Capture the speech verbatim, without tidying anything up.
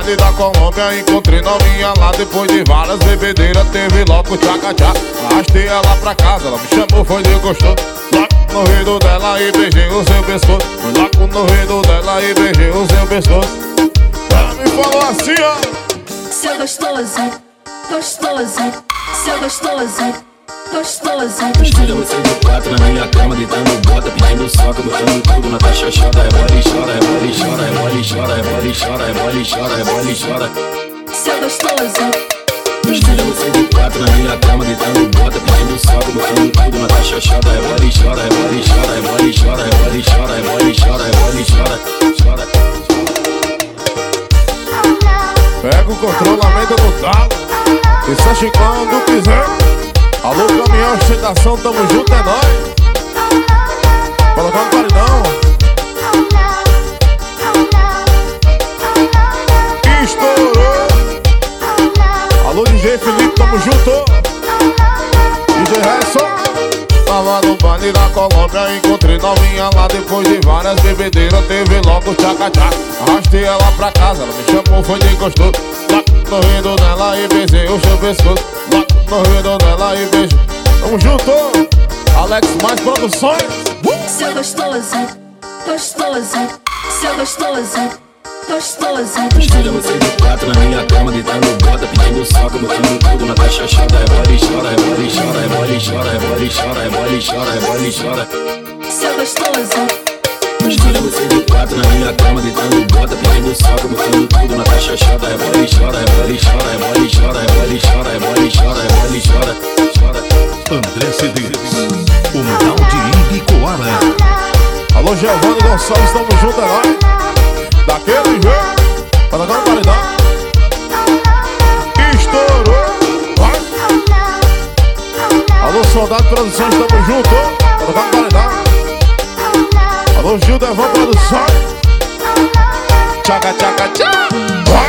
baile da Colômbia, encontrei novinha lá. Depois de várias bebedeiras, teve logo tchaca-tchá. Arrastei ela pra casa, ela me chamou, foi de gostoso. Lá no ouvido dela e beijei o seu pescoço. Fui lá no ouvido dela e beijei o seu pescoço. Ela me falou assim, ó: seu gostoso, gostoso, seu gostoso, gostoso. Escolha você de quatro na minha cama, deitando bota, pedindo soca, botando tudo na caixa chata. É mole, chora, é mole, chora, é mole, chora, é mole, chora, é mole, chora, é mole, chora. Seu gostoso. Escolha você de quatro na minha cama, deitando bota, pedindo soca, botando tudo na caixa chata. É mole, chora, é mole, chora, é mole, chora, é mole, chora, é mole, chora, é mole, chora, chora. Pega o controlamento do talo e sabe quando quiser. Alô, caminhão, ostentação, tamo junto, é nóis. Colocar no paredão. Estourou. Alô, D J Felipe, tamo junto. D J Resson. Tava no baile da Colômbia, encontrei novinha lá. Depois de várias bebedeiras, teve logo tchaca-tchá. Arrastei ela pra casa, ela me chamou, foi de gostoso. Lá no ouvido dela e beijei o seu pescoço. Lá no ouvido dela e beijei. Tamo junto, Alex Mais Produções. Seu gostoso, gostoso, seu gostoso, gostoso. Escolha você de quatro na minha cama, deitando bota, pedindo soca, botando tudo na caixa chata. É mole, chora, é mole, chora, é mole, chora, é mole, chora, é mole, chora, é mole, chora. Seu gostoso. Escolha você de quatro na minha cama, deitando bota, pedindo soca, botando tudo na caixa chata. É mole, chora, é mole, chora, é mole, chora, é mole, chora, é mole, chora, é mole, chora, chora. André Cedeiros, o Mundial de Ibicoara. Alô, Giovanni Gonçalves, tamo junto, é nóis. Daquele jeito, para dar um paredão. Estourou, vai. Alô, Soldado Produções, tamo junto, para dar um paredão. Alô, Gil Devan Produções. Tchaca, tchaca, tchaca.